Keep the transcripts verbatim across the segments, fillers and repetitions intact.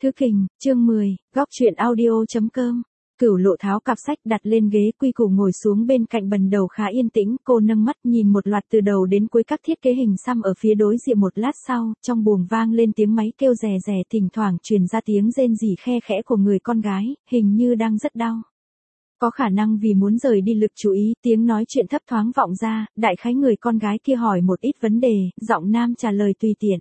Thứ Kình, chương mười, góc truyện audio.com. Cửu Lộ tháo cặp sách đặt lên ghế quy củ ngồi xuống bên cạnh bần đầu khá yên tĩnh, cô nâng mắt nhìn một loạt từ đầu đến cuối các thiết kế hình xăm ở phía đối diện. Một lát sau, trong buồng vang lên tiếng máy kêu rè rè, thỉnh thoảng truyền ra tiếng rên rỉ khe khẽ của người con gái, hình như đang rất đau. Có khả năng vì muốn rời đi lực chú ý, tiếng nói chuyện thấp thoáng vọng ra, đại khái người con gái kia hỏi một ít vấn đề, giọng nam trả lời tùy tiện.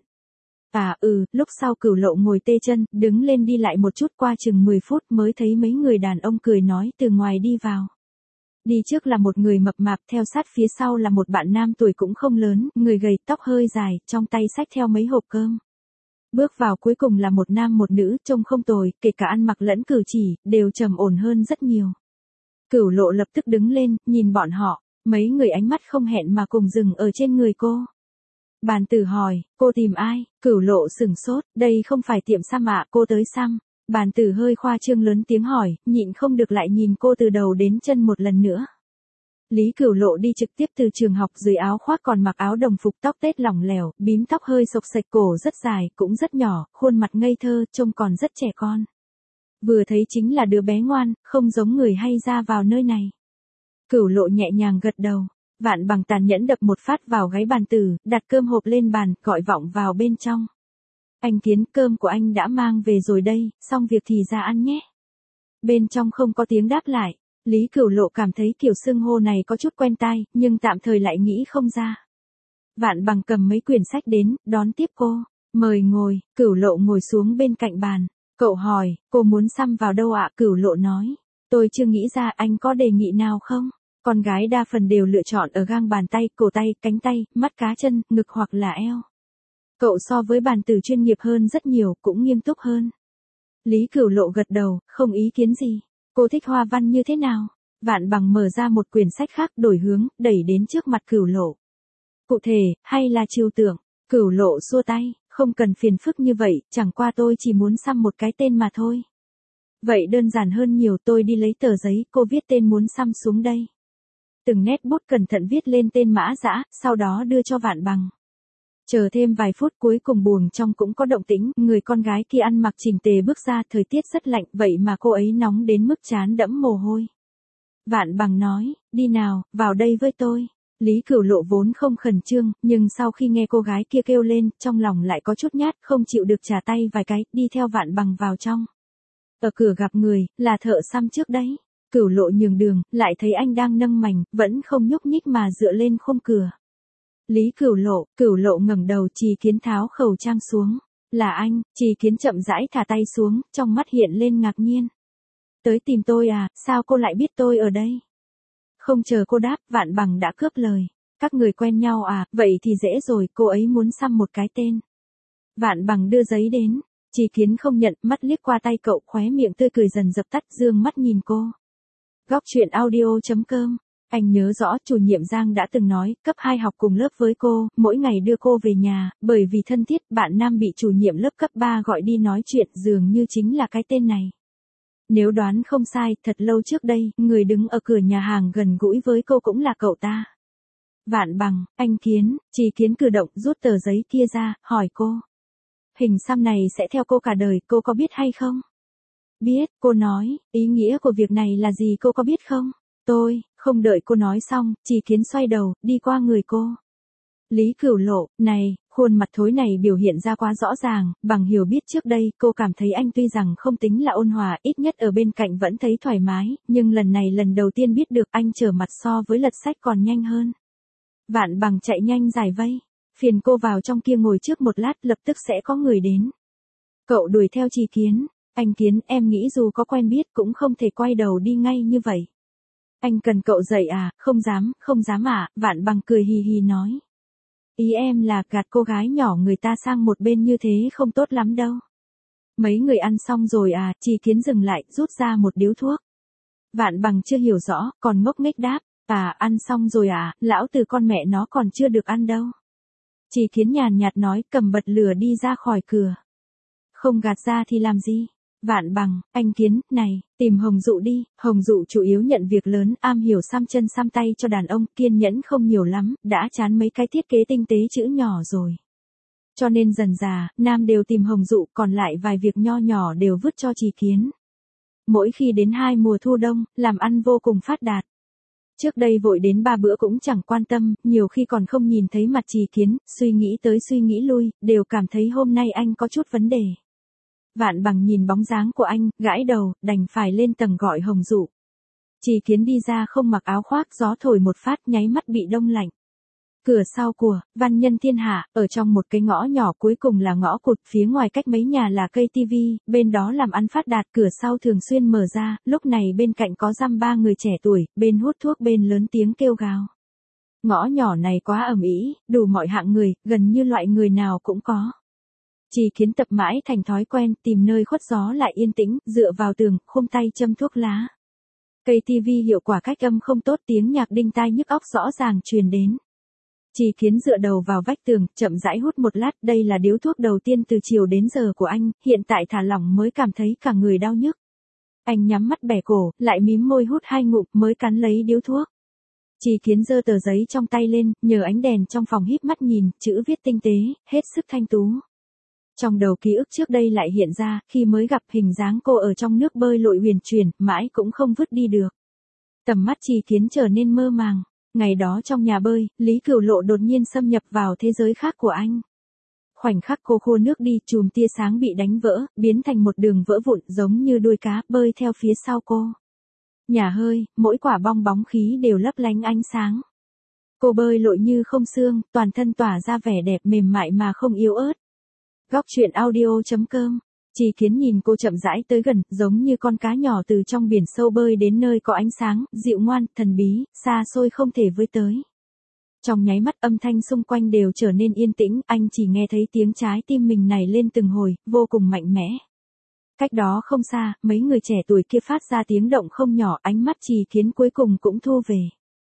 À ừ, lúc sau Cửu Lộ ngồi tê chân, đứng lên đi lại một chút, qua chừng mười phút mới thấy mấy người đàn ông cười nói từ ngoài đi vào. Đi trước là một người mập mạp, theo sát phía sau là một bạn nam tuổi cũng không lớn, người gầy, tóc hơi dài, trong tay xách theo mấy hộp cơm. Bước vào cuối cùng là một nam một nữ, trông không tồi, kể cả ăn mặc lẫn cử chỉ, đều trầm ổn hơn rất nhiều. Cửu Lộ lập tức đứng lên, nhìn bọn họ, mấy người ánh mắt không hẹn mà cùng dừng ở trên người cô. Bàn tử hỏi, cô tìm ai? Cửu Lộ sửng sốt, đây không phải tiệm xăm ạ, cô tới xăm. Bàn tử hơi khoa trương lớn tiếng hỏi, nhịn không được lại nhìn cô từ đầu đến chân một lần nữa. Lý Cửu Lộ đi trực tiếp từ trường học, dưới áo khoác còn mặc áo đồng phục, tóc tết lỏng lẻo, bím tóc hơi xộc xệch, cổ rất dài, cũng rất nhỏ, khuôn mặt ngây thơ, trông còn rất trẻ con. Vừa thấy chính là đứa bé ngoan, không giống người hay ra vào nơi này. Cửu Lộ nhẹ nhàng gật đầu. Vạn Bằng tàn nhẫn đập một phát vào gáy bàn tử, đặt cơm hộp lên bàn, gọi vọng vào bên trong. Anh Tiến, cơm của anh đã mang về rồi đây, xong việc thì ra ăn nhé. Bên trong không có tiếng đáp lại. Lý Cửu Lộ cảm thấy kiểu xưng hô này có chút quen tai, nhưng tạm thời lại nghĩ không ra. Vạn Bằng cầm mấy quyển sách đến, đón tiếp cô. Mời ngồi. Cửu Lộ ngồi xuống bên cạnh bàn. Cậu hỏi, cô muốn xăm vào đâu ạ? Cửu Lộ nói, tôi chưa nghĩ ra, anh có đề nghị nào không? Con gái đa phần đều lựa chọn ở gang bàn tay, cổ tay, cánh tay, mắt cá chân, ngực hoặc là eo. Cậu so với bàn tử chuyên nghiệp hơn rất nhiều, cũng nghiêm túc hơn. Lý Cửu Lộ gật đầu, không ý kiến gì. Cô thích hoa văn như thế nào? Vạn Bằng mở ra một quyển sách khác, đổi hướng, đẩy đến trước mặt Cửu Lộ. Cụ thể, hay là trừu tượng? Cửu Lộ xua tay, không cần phiền phức như vậy, chẳng qua tôi chỉ muốn xăm một cái tên mà thôi. Vậy đơn giản hơn nhiều, tôi đi lấy tờ giấy, cô viết tên muốn xăm xuống đây. Từng nét bút cẩn thận viết lên tên Mã Dã, sau đó đưa cho Vạn Bằng. Chờ thêm vài phút, cuối cùng buồng trong cũng có động tĩnh, người con gái kia ăn mặc chỉnh tề bước ra, thời tiết rất lạnh, vậy mà cô ấy nóng đến mức trán đẫm mồ hôi. Vạn Bằng nói, đi nào, vào đây với tôi. Lý Cửu Lộ vốn không khẩn trương, nhưng sau khi nghe cô gái kia kêu lên, trong lòng lại có chút nhát, không chịu được trả tay vài cái, đi theo Vạn Bằng vào trong. Ở cửa gặp người, là thợ xăm trước đấy. Cửu Lộ nhường đường, lại thấy anh đang nâng mảnh, vẫn không nhúc nhích mà dựa lên khung cửa. Lý Cửu Lộ, Cửu Lộ ngẩng đầu, Trì Kiến tháo khẩu trang xuống. Là anh? Trì Kiến chậm rãi thả tay xuống, trong mắt hiện lên ngạc nhiên. Tới tìm tôi à, sao cô lại biết tôi ở đây? Không chờ cô đáp, Vạn Bằng đã cướp lời. Các người quen nhau à, vậy thì dễ rồi, cô ấy muốn xăm một cái tên. Vạn Bằng đưa giấy đến. Trì Kiến không nhận, mắt liếc qua tay cậu, khóe miệng tươi cười dần dập tắt, dương mắt nhìn cô. Góc truyện audio.com. Anh nhớ rõ chủ nhiệm Giang đã từng nói, cấp hai học cùng lớp với cô, mỗi ngày đưa cô về nhà, bởi vì thân thiết, bạn nam bị chủ nhiệm lớp cấp ba gọi đi nói chuyện, dường như chính là cái tên này. Nếu đoán không sai, thật lâu trước đây, người đứng ở cửa nhà hàng gần gũi với cô cũng là cậu ta. Vạn Bằng, anh Kiến, Trì Kiến cử động, rút tờ giấy kia ra, hỏi cô. Hình xăm này sẽ theo cô cả đời, cô có biết hay không? Biết, cô nói, ý nghĩa của việc này là gì cô có biết không? Tôi, không đợi cô nói xong, Trì Kiến xoay đầu, đi qua người cô. Lý Cửu Lộ, này, khuôn mặt thối này biểu hiện ra quá rõ ràng, bằng hiểu biết trước đây, cô cảm thấy anh tuy rằng không tính là ôn hòa, ít nhất ở bên cạnh vẫn thấy thoải mái, nhưng lần này lần đầu tiên biết được anh trở mặt so với lật sách còn nhanh hơn. Vạn Bằng chạy nhanh giải vây, phiền cô vào trong kia ngồi trước một lát, lập tức sẽ có người đến. Cậu đuổi theo Trì Kiến. Anh Kiến, em nghĩ dù có quen biết cũng không thể quay đầu đi ngay như vậy. Anh cần cậu dạy à? Không dám, không dám à? Vạn Bằng cười hì hì nói. Ý em là gạt cô gái nhỏ người ta sang một bên như thế không tốt lắm đâu. Mấy người ăn xong rồi à? Trì Kiến dừng lại, rút ra một điếu thuốc. Vạn Bằng chưa hiểu rõ, còn ngốc nghếch đáp. À, ăn xong rồi à? Lão tử con mẹ nó còn chưa được ăn đâu. Trì Kiến nhàn nhạt nói, cầm bật lửa đi ra khỏi cửa. Không gạt ra thì làm gì? Vạn Bằng, anh Kiến, này, tìm Hồng Dụ đi, Hồng Dụ chủ yếu nhận việc lớn, am hiểu xăm chân xăm tay cho đàn ông, kiên nhẫn không nhiều lắm, đã chán mấy cái thiết kế tinh tế chữ nhỏ rồi. Cho nên dần dà, nam đều tìm Hồng Dụ, còn lại vài việc nho nhỏ đều vứt cho Trì Kiến. Mỗi khi đến hai mùa thu đông, làm ăn vô cùng phát đạt. Trước đây vội đến ba bữa cũng chẳng quan tâm, nhiều khi còn không nhìn thấy mặt Trì Kiến, suy nghĩ tới suy nghĩ lui, đều cảm thấy hôm nay anh có chút vấn đề. Vạn Bằng nhìn bóng dáng của anh, gãi đầu, đành phải lên tầng gọi Hồng Dụ. Trì Kiến đi ra không mặc áo khoác, gió thổi một phát nháy mắt bị đông lạnh. Cửa sau của Văn Nhân Thiên Hạ, ở trong một cái ngõ nhỏ cuối cùng là ngõ cụt, phía ngoài cách mấy nhà là cây tivi, bên đó làm ăn phát đạt, cửa sau thường xuyên mở ra, lúc này bên cạnh có dăm ba người trẻ tuổi, bên hút thuốc bên lớn tiếng kêu gào. Ngõ nhỏ này quá ầm ĩ, đủ mọi hạng người, gần như loại người nào cũng có. Trì Kiến tập mãi thành thói quen, tìm nơi khuất gió lại yên tĩnh, dựa vào tường, khum tay châm thuốc lá. Cây tivi hiệu quả cách âm không tốt, tiếng nhạc đinh tai nhức óc rõ ràng truyền đến. Trì Kiến dựa đầu vào vách tường, chậm rãi hút một lát, đây là điếu thuốc đầu tiên từ chiều đến giờ của anh, hiện tại thả lỏng mới cảm thấy cả người đau nhức. Anh nhắm mắt bẻ cổ, lại mím môi hút hai ngụm mới cắn lấy điếu thuốc. Trì Kiến giơ tờ giấy trong tay lên, nhờ ánh đèn trong phòng híp mắt nhìn, chữ viết tinh tế, hết sức thanh tú. Trong đầu ký ức trước đây lại hiện ra, khi mới gặp hình dáng cô ở trong nước bơi lội huyền chuyển, mãi cũng không vứt đi được. Tầm mắt Trì Kiến trở nên mơ màng. Ngày đó trong nhà bơi, Lý Cửu Lộ đột nhiên xâm nhập vào thế giới khác của anh. Khoảnh khắc cô khô nước đi, chùm tia sáng bị đánh vỡ, biến thành một đường vỡ vụn giống như đuôi cá bơi theo phía sau cô. Nhà hơi, mỗi quả bong bóng khí đều lấp lánh ánh sáng. Cô bơi lội như không xương, toàn thân tỏa ra vẻ đẹp mềm mại mà không yếu ớt. Góc truyện audio chấm com. Trì Kiến nhìn cô chậm rãi tới gần, giống như con cá nhỏ từ trong biển sâu bơi đến nơi có ánh sáng, dịu ngoan, thần bí, xa xôi không thể với tới. Trong nháy mắt âm thanh xung quanh đều trở nên yên tĩnh, anh chỉ nghe thấy tiếng trái tim mình nảy lên từng hồi, vô cùng mạnh mẽ. Cách đó không xa, mấy người trẻ tuổi kia phát ra tiếng động không nhỏ, ánh mắt Trì Kiến cuối cùng cũng thu về.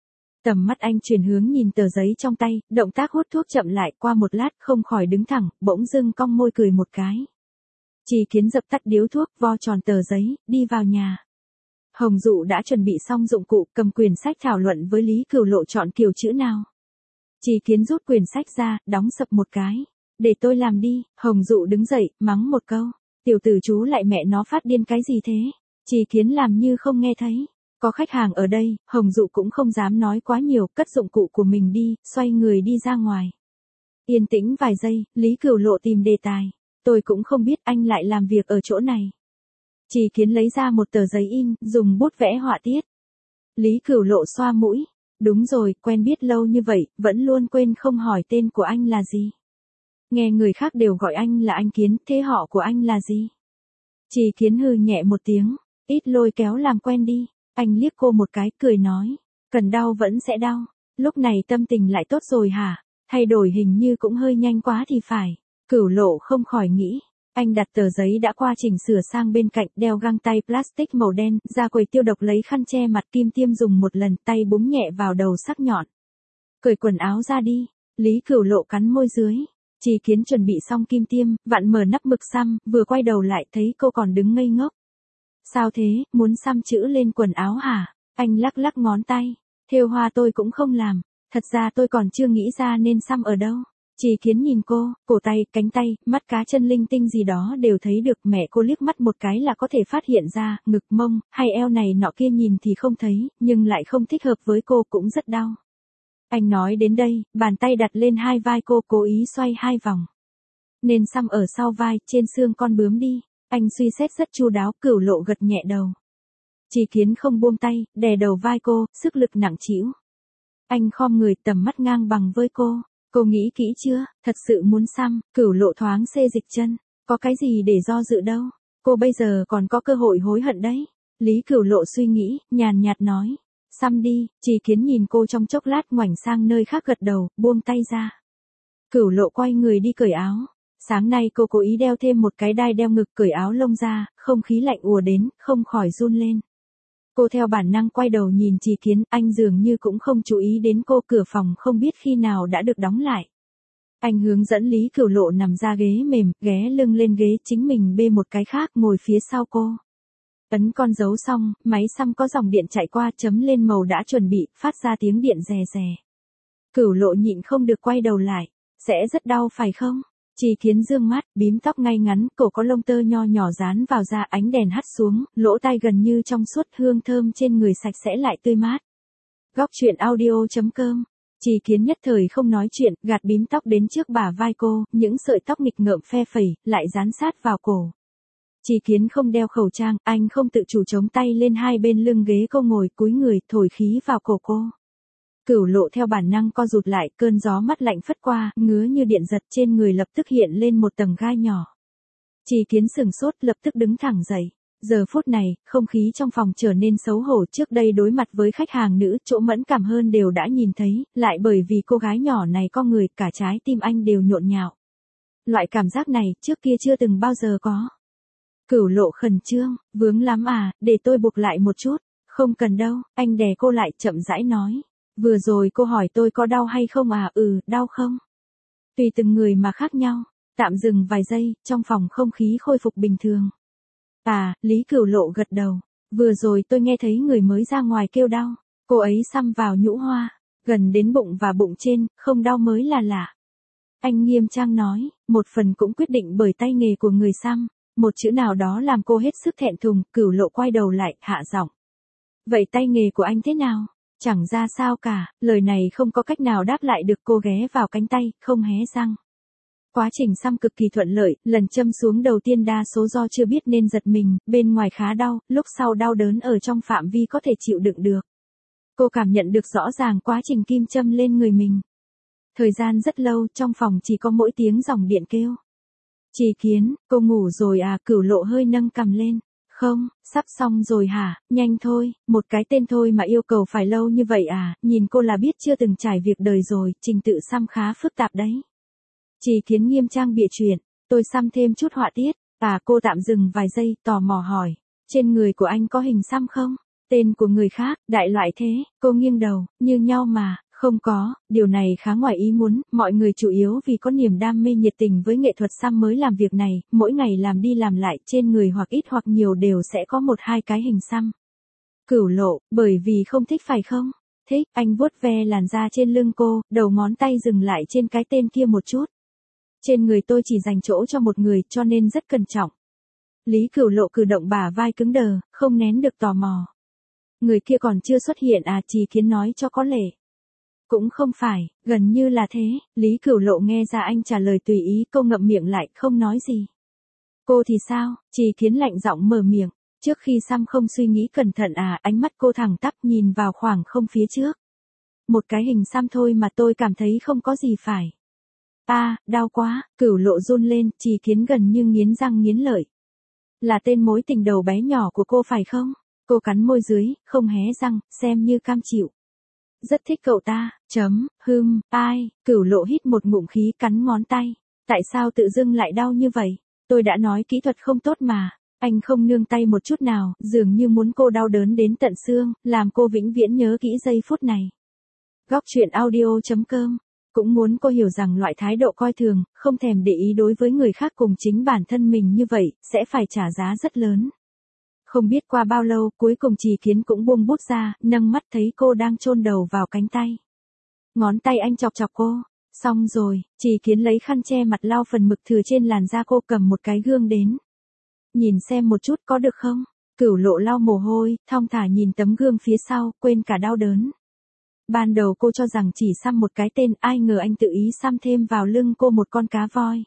Tầm mắt anh chuyển hướng nhìn tờ giấy trong tay, động tác hút thuốc chậm lại, qua một lát không khỏi đứng thẳng, bỗng dưng cong môi cười một cái. Trì Kiến dập tắt điếu thuốc, vo tròn tờ giấy, đi vào nhà. Hồng Dụ đã chuẩn bị xong dụng cụ, cầm quyển sách thảo luận với Lý Cửu Lộ chọn kiểu chữ nào. Trì Kiến rút quyển sách ra, đóng sập một cái. Để tôi làm đi. Hồng Dụ đứng dậy, mắng một câu. Tiểu tử chú lại mẹ nó phát điên cái gì thế? Trì Kiến làm như không nghe thấy. Có khách hàng ở đây, Hồng Dụ cũng không dám nói quá nhiều, cất dụng cụ của mình đi, xoay người đi ra ngoài. Yên tĩnh vài giây, Lý Cửu Lộ tìm đề tài. Tôi cũng không biết anh lại làm việc ở chỗ này. Trì Kiến lấy ra một tờ giấy in, dùng bút vẽ họa tiết. Lý Cửu Lộ xoa mũi. Đúng rồi, quen biết lâu như vậy, vẫn luôn quên không hỏi tên của anh là gì. Nghe người khác đều gọi anh là anh Kiến, thế họ của anh là gì? Trì Kiến hừ nhẹ một tiếng, ít lôi kéo làm quen đi. Anh liếc cô một cái, cười nói. Cần đau vẫn sẽ đau. Lúc này tâm tình lại tốt rồi hả? Thay đổi hình như cũng hơi nhanh quá thì phải. Cửu Lộ không khỏi nghĩ. Anh đặt tờ giấy đã qua chỉnh sửa sang bên cạnh, đeo găng tay plastic màu đen, ra quầy tiêu độc lấy khăn che mặt kim tiêm dùng một lần, tay búng nhẹ vào đầu sắc nhọn. Cởi quần áo ra đi. Lý Cửu Lộ cắn môi dưới. Trì Kiến chuẩn bị xong kim tiêm, vặn mở nắp mực xăm, vừa quay đầu lại thấy cô còn đứng ngây ngốc. Sao thế, muốn xăm chữ lên quần áo hả? Anh lắc lắc ngón tay. Thêu hoa tôi cũng không làm, thật ra tôi còn chưa nghĩ ra nên xăm ở đâu. Trì Kiến nhìn cô, cổ tay, cánh tay, mắt cá chân linh tinh gì đó đều thấy được, mẹ cô liếc mắt một cái là có thể phát hiện ra, ngực mông, hay eo này nọ kia nhìn thì không thấy, nhưng lại không thích hợp với cô cũng rất đau. Anh nói đến đây, bàn tay đặt lên hai vai cô, cố ý xoay hai vòng. Nên xăm ở sau vai, trên xương con bướm đi. Anh suy xét rất chu đáo, Cửu Lộ gật nhẹ đầu. Trì Kiến không buông tay, đè đầu vai cô, sức lực nặng trĩu. Anh khom người, tầm mắt ngang bằng với cô. Cô nghĩ kỹ chưa, thật sự muốn xăm? Cửu Lộ thoáng xê dịch chân. Có cái gì để do dự đâu. Cô bây giờ còn có cơ hội hối hận đấy. Lý Cửu Lộ suy nghĩ, nhàn nhạt nói. Xăm đi. Trì Kiến nhìn cô trong chốc lát, ngoảnh sang nơi khác gật đầu, buông tay ra. Cửu Lộ quay người đi cởi áo. Sáng nay cô cố ý đeo thêm một cái đai đeo ngực, cởi áo lông ra, không khí lạnh ùa đến, không khỏi run lên. Cô theo bản năng quay đầu nhìn Trì Kiến, anh dường như cũng không chú ý đến cô, cửa phòng không biết khi nào đã được đóng lại. Anh hướng dẫn Lý Cửu Lộ nằm ra ghế mềm, ghé lưng lên ghế, chính mình bê một cái khác ngồi phía sau cô. Ấn con dấu xong, máy xăm có dòng điện chạy qua, chấm lên màu đã chuẩn bị, phát ra tiếng điện rè rè. Cửu Lộ nhịn không được quay đầu lại. Sẽ rất đau phải không? Trì Kiến dương mắt, bím tóc ngay ngắn, cổ có lông tơ nho nhỏ dán vào da, ánh đèn hắt xuống, lỗ tai gần như trong suốt, hương thơm trên người sạch sẽ lại tươi mát. Góc truyện audio chấm com. Trì Kiến nhất thời không nói chuyện, gạt bím tóc đến trước bả vai cô, những sợi tóc nghịch ngợm phe phẩy, lại dán sát vào cổ. Trì Kiến không đeo khẩu trang, anh không tự chủ chống tay lên hai bên lưng ghế cô ngồi, cúi người, thổi khí vào cổ cô. Cửu Lộ theo bản năng co rụt lại, cơn gió mắt lạnh phất qua, ngứa như điện giật, trên người lập tức hiện lên một tầng gai nhỏ. Trì Kiến sừng sốt, lập tức đứng thẳng dậy. Giờ phút này, không khí trong phòng trở nên xấu hổ, trước đây đối mặt với khách hàng nữ, chỗ mẫn cảm hơn đều đã nhìn thấy, lại bởi vì cô gái nhỏ này có người, cả trái tim anh đều nhộn nhạo. Loại cảm giác này, trước kia chưa từng bao giờ có. Cửu Lộ khẩn trương, vướng lắm à, để tôi buộc lại một chút. Không cần đâu, anh đè cô lại, chậm rãi nói. Vừa rồi cô hỏi tôi có đau hay không à, ừ, đau không? Tùy từng người mà khác nhau. Tạm dừng vài giây, trong phòng không khí khôi phục bình thường. À, Lý Cửu Lộ gật đầu. Vừa rồi tôi nghe thấy người mới ra ngoài kêu đau. Cô ấy xăm vào nhũ hoa, gần đến bụng và bụng trên, không đau mới là lạ. Anh nghiêm trang nói, một phần cũng quyết định bởi tay nghề của người xăm. Một chữ nào đó làm cô hết sức thẹn thùng, Cửu Lộ quay đầu lại, hạ giọng. Vậy tay nghề của anh thế nào? Chẳng ra sao cả, lời này không có cách nào đáp lại được, cô ghé vào cánh tay, không hé răng. Quá trình xăm cực kỳ thuận lợi, lần châm xuống đầu tiên đa số do chưa biết nên giật mình, bên ngoài khá đau, lúc sau đau đớn ở trong phạm vi có thể chịu đựng được. Cô cảm nhận được rõ ràng quá trình kim châm lên người mình. Thời gian rất lâu, trong phòng chỉ có mỗi tiếng dòng điện kêu. Trì Kiến, cô ngủ rồi à? Cửu Lộ hơi nâng cằm lên. Không, sắp xong rồi hả, nhanh thôi, một cái tên thôi mà yêu cầu phải lâu như vậy à, nhìn cô là biết chưa từng trải việc đời rồi, trình tự xăm khá phức tạp đấy. Trì Kiến nghiêm trang bịa chuyện, tôi xăm thêm chút họa tiết, à cô tạm dừng vài giây, tò mò hỏi, trên người của anh có hình xăm không? Tên của người khác, đại loại thế, cô nghiêng đầu, như nhau mà. Không có, điều này khá ngoài ý muốn, mọi người chủ yếu vì có niềm đam mê nhiệt tình với nghệ thuật xăm mới làm việc này, mỗi ngày làm đi làm lại, trên người hoặc ít hoặc nhiều đều sẽ có một hai cái hình xăm. Cửu Lộ, bởi vì không thích phải không? Thích, anh vuốt ve làn da trên lưng cô, đầu ngón tay dừng lại trên cái tên kia một chút. Trên người tôi chỉ dành chỗ cho một người, cho nên rất cẩn trọng. Lý Cửu Lộ cử động bả vai cứng đờ, không nén được tò mò. Người kia còn chưa xuất hiện à? Trì Kiến nói cho có lệ. Cũng không phải, gần như là thế, Lý Cửu Lộ nghe ra anh trả lời tùy ý, cô ngậm miệng lại, không nói gì. Cô thì sao? Trì Kiến lạnh giọng mở miệng, trước khi xăm không suy nghĩ cẩn thận à? Ánh mắt cô thẳng tắp nhìn vào khoảng không phía trước. Một cái hình xăm thôi mà tôi cảm thấy không có gì phải. À, đau quá, Cửu Lộ run lên, Trì Kiến gần như nghiến răng nghiến lợi. Là tên mối tình đầu bé nhỏ của cô phải không? Cô cắn môi dưới, không hé răng, xem như cam chịu. Rất thích cậu ta, chấm, hừm, ai, Cửu Lộ hít một ngụm khí, cắn ngón tay. Tại sao tự dưng lại đau như vậy? Tôi đã nói kỹ thuật không tốt mà. Anh không nương tay một chút nào, dường như muốn cô đau đớn đến tận xương, làm cô vĩnh viễn nhớ kỹ giây phút này. Góc truyện audio chấm com. Cũng muốn cô hiểu rằng loại thái độ coi thường, không thèm để ý đối với người khác cùng chính bản thân mình như vậy, sẽ phải trả giá rất lớn. Không biết qua bao lâu, cuối cùng Trì Kiến cũng buông bút ra, nâng mắt thấy cô đang chôn đầu vào cánh tay. Ngón tay anh chọc chọc cô. Xong rồi, Trì Kiến lấy khăn che mặt lau phần mực thừa trên làn da cô, cầm một cái gương đến. Nhìn xem một chút có được không? Cửu Lộ lau mồ hôi, thong thả nhìn tấm gương phía sau, quên cả đau đớn. Ban đầu cô cho rằng chỉ xăm một cái tên, ai ngờ anh tự ý xăm thêm vào lưng cô một con cá voi.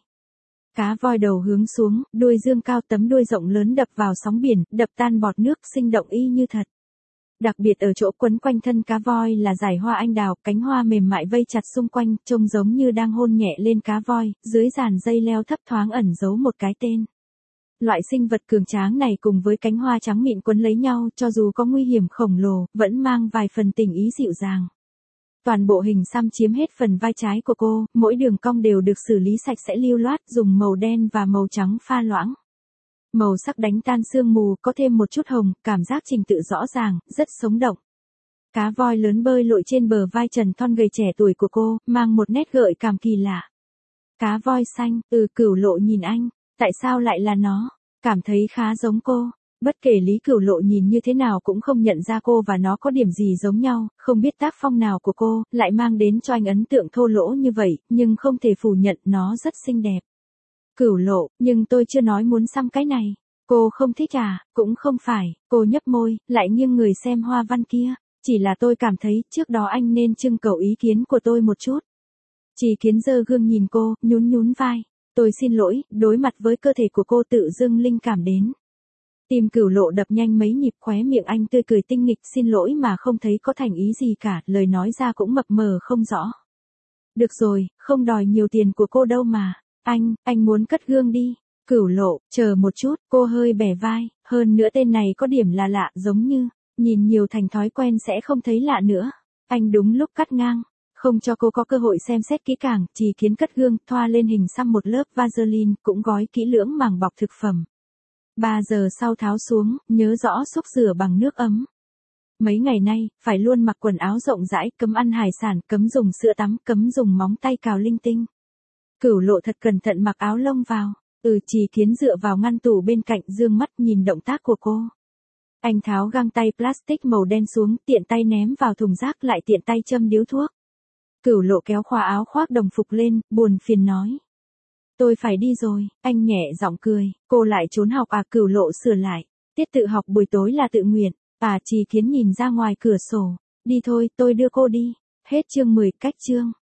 Cá voi đầu hướng xuống, đuôi dương cao, tấm đuôi rộng lớn đập vào sóng biển, đập tan bọt nước, sinh động y như thật. Đặc biệt ở chỗ quấn quanh thân cá voi là dải hoa anh đào, cánh hoa mềm mại vây chặt xung quanh, trông giống như đang hôn nhẹ lên cá voi, dưới dàn dây leo thấp thoáng ẩn giấu một cái tên. Loại sinh vật cường tráng này cùng với cánh hoa trắng mịn quấn lấy nhau, cho dù có nguy hiểm khổng lồ, vẫn mang vài phần tình ý dịu dàng. Toàn bộ hình xăm chiếm hết phần vai trái của cô, mỗi đường cong đều được xử lý sạch sẽ lưu loát, dùng màu đen và màu trắng pha loãng. Màu sắc đánh tan sương mù, có thêm một chút hồng, cảm giác trình tự rõ ràng, rất sống động. Cá voi lớn bơi lội trên bờ vai trần thon gầy trẻ tuổi của cô, mang một nét gợi cảm kỳ lạ. Cá voi xanh, ừ, Cửu Lộ nhìn anh, tại sao lại là nó? Cảm thấy khá giống cô. Bất kể Lý Cửu Lộ nhìn như thế nào cũng không nhận ra cô và nó có điểm gì giống nhau, không biết tác phong nào của cô, lại mang đến cho anh ấn tượng thô lỗ như vậy, nhưng không thể phủ nhận nó rất xinh đẹp. Cửu Lộ, nhưng tôi chưa nói muốn xăm cái này. Cô không thích à? Cũng không phải, cô nhấp môi, lại nghiêng người xem hoa văn kia. Chỉ là tôi cảm thấy trước đó anh nên trưng cầu ý kiến của tôi một chút. Chỉ Kiến giơ gương nhìn cô, nhún nhún vai. Tôi xin lỗi, đối mặt với cơ thể của cô tự dưng linh cảm đến. Tim Cửu Lộ đập nhanh mấy nhịp, khóe miệng anh tươi cười tinh nghịch, xin lỗi mà không thấy có thành ý gì cả, lời nói ra cũng mập mờ không rõ. Được rồi, không đòi nhiều tiền của cô đâu mà. Anh, anh muốn cất gương đi. Cửu Lộ, chờ một chút, cô hơi bẻ vai, hơn nữa tên này có điểm là lạ, giống như, nhìn nhiều thành thói quen sẽ không thấy lạ nữa. Anh đúng lúc cắt ngang, không cho cô có cơ hội xem xét kỹ càng, Chỉ Kiến cất gương, thoa lên hình xăm một lớp Vaseline, cũng gói kỹ lưỡng màng bọc thực phẩm. Ba giờ sau tháo xuống, nhớ rõ xúc rửa bằng nước ấm. Mấy ngày nay, phải luôn mặc quần áo rộng rãi, cấm ăn hải sản, cấm dùng sữa tắm, cấm dùng móng tay cào linh tinh. Cửu Lộ thật cẩn thận mặc áo lông vào. Ừ, Chỉ Kiến dựa vào ngăn tủ bên cạnh, dương mắt nhìn động tác của cô. Anh tháo găng tay plastic màu đen xuống, tiện tay ném vào thùng rác, lại tiện tay châm điếu thuốc. Cửu Lộ kéo khóa áo khoác đồng phục lên, buồn phiền nói. Tôi phải đi rồi, anh nhẹ giọng cười, cô lại trốn học à? Cửu Lộ sửa lại, tiết tự học buổi tối là tự nguyện. À, Chỉ Kiến nhìn ra ngoài cửa sổ, đi thôi, tôi đưa cô đi. Hết chương mười, cách chương.